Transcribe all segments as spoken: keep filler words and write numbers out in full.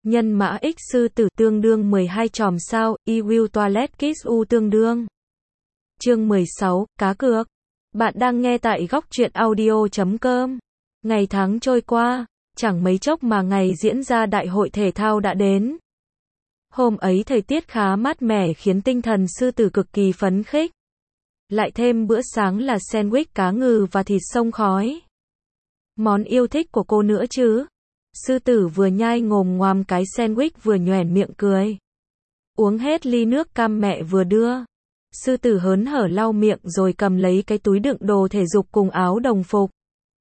Nhân mã x sư tử tương đương mười hai chòm sao, I will toilet kiss u tương đương. Chương mười sáu, cá cược. Bạn đang nghe tại góc truyện audio chấm com. Ngày tháng trôi qua, chẳng mấy chốc mà ngày diễn ra đại hội thể thao đã đến. Hôm ấy thời tiết khá mát mẻ khiến tinh thần sư tử cực kỳ phấn khích. Lại thêm bữa sáng là sandwich cá ngừ và thịt xông khói. Món yêu thích của cô nữa chứ. Sư tử vừa nhai ngồm ngoàm cái sandwich vừa nhoẻn miệng cười. Uống hết ly nước cam mẹ vừa đưa. Sư tử hớn hở lau miệng rồi cầm lấy cái túi đựng đồ thể dục cùng áo đồng phục.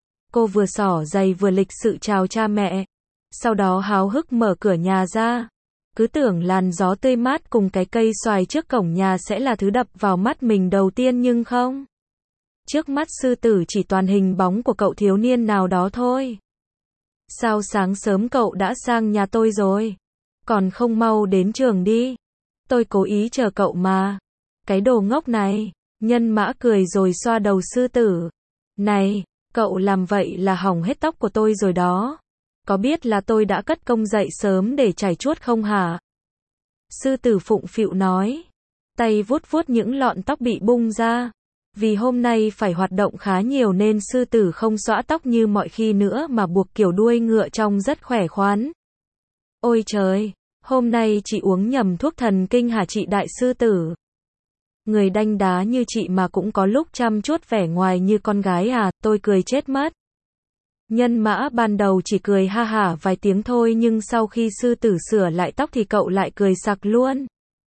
Cô vừa xỏ giày vừa lịch sự chào cha mẹ. Sau đó háo hức mở cửa nhà ra. Cứ tưởng làn gió tươi mát cùng cái cây xoài trước cổng nhà sẽ là thứ đập vào mắt mình đầu tiên nhưng không. Trước mắt sư tử chỉ toàn hình bóng của cậu thiếu niên nào đó thôi. Sao sáng sớm cậu đã sang nhà tôi rồi? Còn không mau đến trường đi. Tôi cố ý chờ cậu mà. Cái đồ ngốc này. Nhân mã cười rồi xoa đầu sư tử. Này, cậu làm vậy là hỏng hết tóc của tôi rồi đó. Có biết là tôi đã cất công dậy sớm để chải chuốt không hả? Sư tử phụng phịu nói. Tay vuốt vuốt những lọn tóc bị bung ra. Vì hôm nay phải hoạt động khá nhiều nên sư tử không xõa tóc như mọi khi nữa mà buộc kiểu đuôi ngựa trông rất khỏe khoắn. Ôi trời, hôm nay chị uống nhầm thuốc thần kinh hả chị đại sư tử? Người đanh đá như chị mà cũng có lúc chăm chút vẻ ngoài như con gái à, tôi cười chết mất. Nhân mã ban đầu chỉ cười ha hả vài tiếng thôi nhưng sau khi sư tử sửa lại tóc thì cậu lại cười sặc luôn.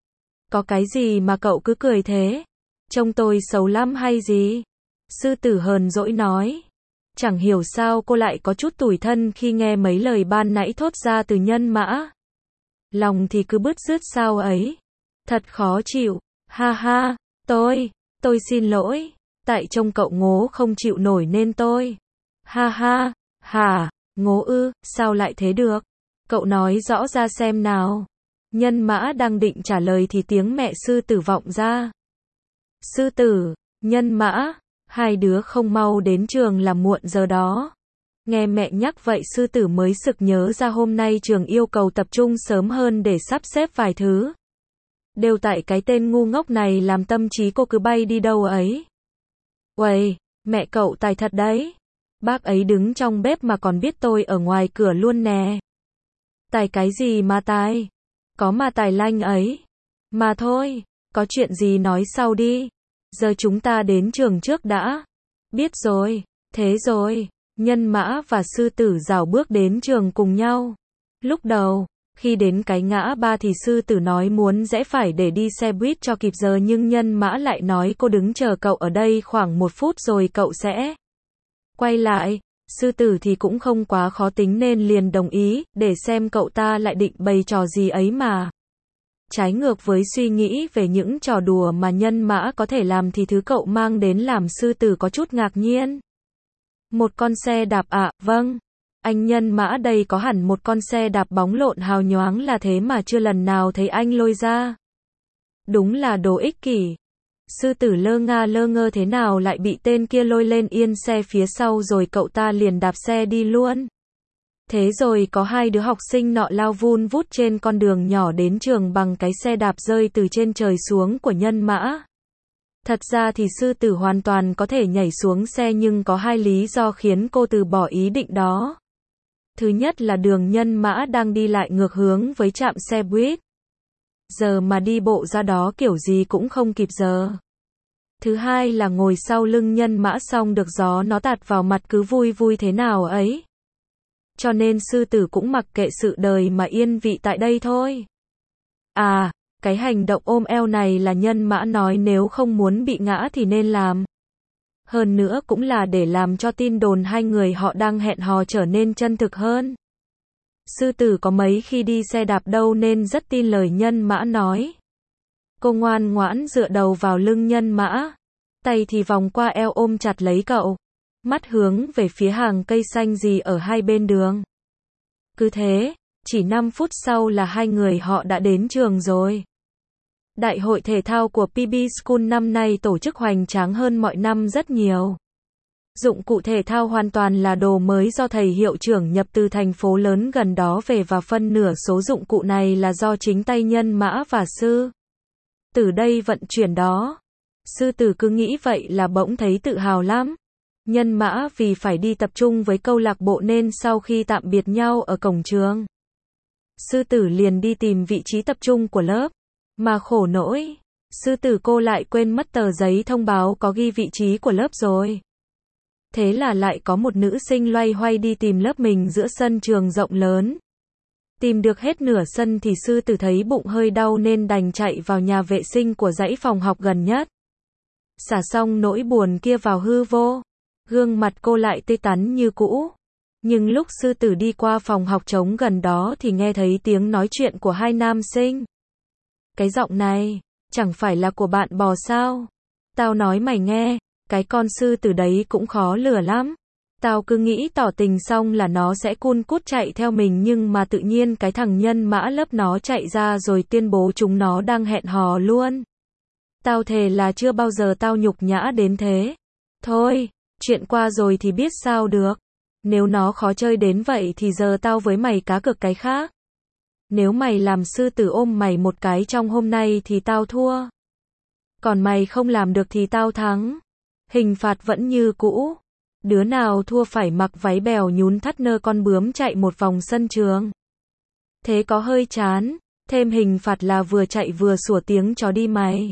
Có cái gì mà cậu cứ cười thế? Trông tôi xấu lắm hay gì? Sư tử hờn dỗi nói. Chẳng hiểu sao cô lại có chút tủi thân khi nghe mấy lời ban nãy thốt ra từ nhân mã. Lòng thì cứ bứt rứt sao ấy. Thật khó chịu. Ha ha, tôi, tôi xin lỗi. Tại trông cậu ngố không chịu nổi nên tôi. Ha ha, hả, ngố ư, sao lại thế được? Cậu nói rõ ra xem nào. Nhân mã đang định trả lời thì tiếng mẹ sư tử vọng ra. Sư tử, nhân mã, hai đứa không mau đến trường là muộn giờ đó. Nghe mẹ nhắc vậy sư tử mới sực nhớ ra hôm nay trường yêu cầu tập trung sớm hơn để sắp xếp vài thứ. Đều tại cái tên ngu ngốc này làm tâm trí cô cứ bay đi đâu ấy. Uầy, mẹ cậu tài thật đấy. Bác ấy đứng trong bếp mà còn biết tôi ở ngoài cửa luôn nè. Tài cái gì mà tài? Có mà tài lanh ấy. Mà thôi, có chuyện gì nói sau đi. Giờ chúng ta đến trường trước đã. Biết rồi, thế rồi. Nhân mã và sư tử rảo bước đến trường cùng nhau. Lúc đầu, khi đến cái ngã ba thì sư tử nói muốn rẽ phải để đi xe buýt cho kịp giờ nhưng nhân mã lại nói cô đứng chờ cậu ở đây khoảng một phút rồi cậu sẽ quay lại. Sư tử thì cũng không quá khó tính nên liền đồng ý, để xem cậu ta lại định bày trò gì ấy mà. Trái ngược với suy nghĩ về những trò đùa mà nhân mã có thể làm thì thứ cậu mang đến làm sư tử có chút ngạc nhiên. Một con xe đạp ạ, à, vâng. Anh nhân mã đây có hẳn một con xe đạp bóng lộn hào nhoáng là thế mà chưa lần nào thấy anh lôi ra. Đúng là đồ ích kỷ. Sư tử lơ nga lơ ngơ thế nào lại bị tên kia lôi lên yên xe phía sau rồi cậu ta liền đạp xe đi luôn. Thế rồi có hai đứa học sinh nọ lao vun vút trên con đường nhỏ đến trường bằng cái xe đạp rơi từ trên trời xuống của nhân mã. Thật ra thì sư tử hoàn toàn có thể nhảy xuống xe nhưng có hai lý do khiến cô từ bỏ ý định đó. Thứ nhất là đường nhân mã đang đi lại ngược hướng với trạm xe buýt. Giờ mà đi bộ ra đó kiểu gì cũng không kịp giờ. Thứ hai là ngồi sau lưng nhân mã xong được gió nó tạt vào mặt cứ vui vui thế nào ấy. Cho nên sư tử cũng mặc kệ sự đời mà yên vị tại đây thôi. À, cái hành động ôm eo này là nhân mã nói nếu không muốn bị ngã thì nên làm. Hơn nữa cũng là để làm cho tin đồn hai người họ đang hẹn hò trở nên chân thực hơn. Sư tử có mấy khi đi xe đạp đâu nên rất tin lời nhân mã nói. Cô ngoan ngoãn dựa đầu vào lưng nhân mã. Tay thì vòng qua eo ôm chặt lấy cậu. Mắt hướng về phía hàng cây xanh gì ở hai bên đường. Cứ thế, chỉ năm phút sau là hai người họ đã đến trường rồi. Đại hội thể thao của pê bê School năm nay tổ chức hoành tráng hơn mọi năm rất nhiều. Dụng cụ thể thao hoàn toàn là đồ mới do thầy hiệu trưởng nhập từ thành phố lớn gần đó về và phân nửa số dụng cụ này là do chính tay Nhân Mã và Sư Tử đây vận chuyển đó. Sư Tử cứ nghĩ vậy là bỗng thấy tự hào lắm. Nhân Mã vì phải đi tập trung với câu lạc bộ nên sau khi tạm biệt nhau ở cổng trường, Sư Tử liền đi tìm vị trí tập trung của lớp. Mà khổ nỗi, Sư Tử cô lại quên mất tờ giấy thông báo có ghi vị trí của lớp rồi. Thế là lại có một nữ sinh loay hoay đi tìm lớp mình giữa sân trường rộng lớn. Tìm được hết nửa sân thì Sư Tử thấy bụng hơi đau nên đành chạy vào nhà vệ sinh của dãy phòng học gần nhất. Xả xong nỗi buồn kia vào hư vô, gương mặt cô lại tươi tắn như cũ. Nhưng lúc Sư Tử đi qua phòng học trống gần đó thì nghe thấy tiếng nói chuyện của hai nam sinh. Cái giọng này, chẳng phải là của bạn bò sao? Tao nói mày nghe, cái con Sư Tử đấy cũng khó lừa lắm. Tao cứ nghĩ tỏ tình xong là nó sẽ cun cút chạy theo mình nhưng mà tự nhiên cái thằng Nhân Mã lớp nó chạy ra rồi tuyên bố chúng nó đang hẹn hò luôn. Tao thề là chưa bao giờ tao nhục nhã đến thế. Thôi, chuyện qua rồi thì biết sao được. Nếu nó khó chơi đến vậy thì giờ tao với mày cá cược cái khác. Nếu mày làm Sư Tử ôm mày một cái trong hôm nay thì tao thua. Còn mày không làm được thì tao thắng. Hình phạt vẫn như cũ. Đứa nào thua phải mặc váy bèo nhún thắt nơ con bướm chạy một vòng sân trường. Thế có hơi chán, thêm hình phạt là vừa chạy vừa sủa tiếng chó đi mày.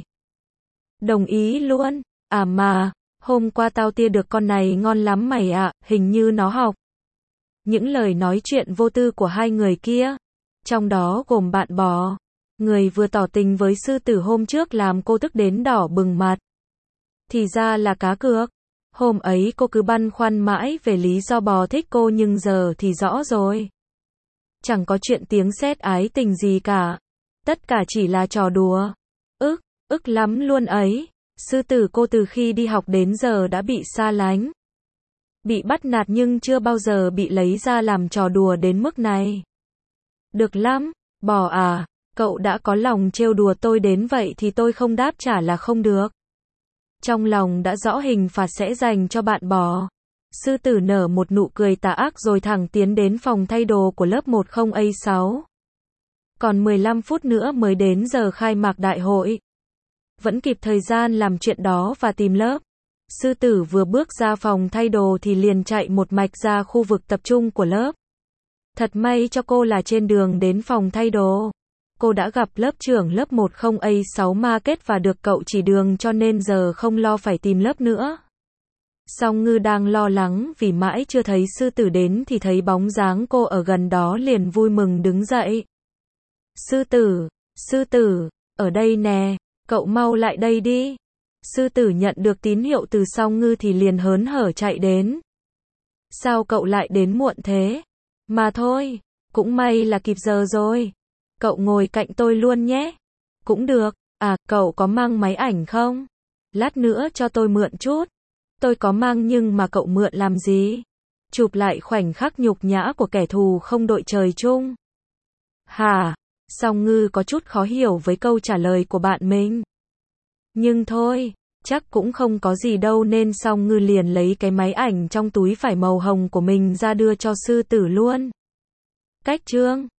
Đồng ý luôn. À mà, hôm qua tao tia được con này ngon lắm mày ạ, hình như nó học. Những lời nói chuyện vô tư của hai người kia, trong đó gồm bạn bò, người vừa tỏ tình với Sư Tử hôm trước làm cô tức đến đỏ bừng mặt. Thì ra là cá cược. Hôm ấy cô cứ băn khoăn mãi về lý do bò thích cô nhưng giờ thì rõ rồi. Chẳng có chuyện tiếng sét ái tình gì cả. Tất cả chỉ là trò đùa. Ức, ức lắm luôn ấy. Sư Tử cô từ khi đi học đến giờ đã bị xa lánh. Bị bắt nạt nhưng chưa bao giờ bị lấy ra làm trò đùa đến mức này. Được lắm, bò à, cậu đã có lòng trêu đùa tôi đến vậy thì tôi không đáp trả là không được. Trong lòng đã rõ hình phạt sẽ dành cho bạn bò. Sư Tử nở một nụ cười tà ác rồi thẳng tiến đến phòng thay đồ của lớp một không A sáu. Còn mười lăm phút nữa mới đến giờ khai mạc đại hội. Vẫn kịp thời gian làm chuyện đó và tìm lớp. Sư Tử vừa bước ra phòng thay đồ thì liền chạy một mạch ra khu vực tập trung của lớp. Thật may cho cô là trên đường đến phòng thay đồ, cô đã gặp lớp trưởng lớp một không A sáu Market và được cậu chỉ đường cho nên giờ không lo phải tìm lớp nữa. Song Ngư đang lo lắng vì mãi chưa thấy Sư Tử đến thì thấy bóng dáng cô ở gần đó liền vui mừng đứng dậy. Sư Tử, Sư Tử, ở đây nè, cậu mau lại đây đi. Sư Tử nhận được tín hiệu từ Song Ngư thì liền hớn hở chạy đến. Sao cậu lại đến muộn thế? Mà thôi, cũng may là kịp giờ rồi. Cậu ngồi cạnh tôi luôn nhé. Cũng được. À, cậu có mang máy ảnh không? Lát nữa cho tôi mượn chút. Tôi có mang nhưng mà cậu mượn làm gì? Chụp lại khoảnh khắc nhục nhã của kẻ thù không đội trời chung. Hả? Song Ngư có chút khó hiểu với câu trả lời của bạn mình. Nhưng thôi, chắc cũng không có gì đâu nên Song Ngư liền lấy cái máy ảnh trong túi vải màu hồng của mình ra đưa cho Sư Tử luôn. Cách chương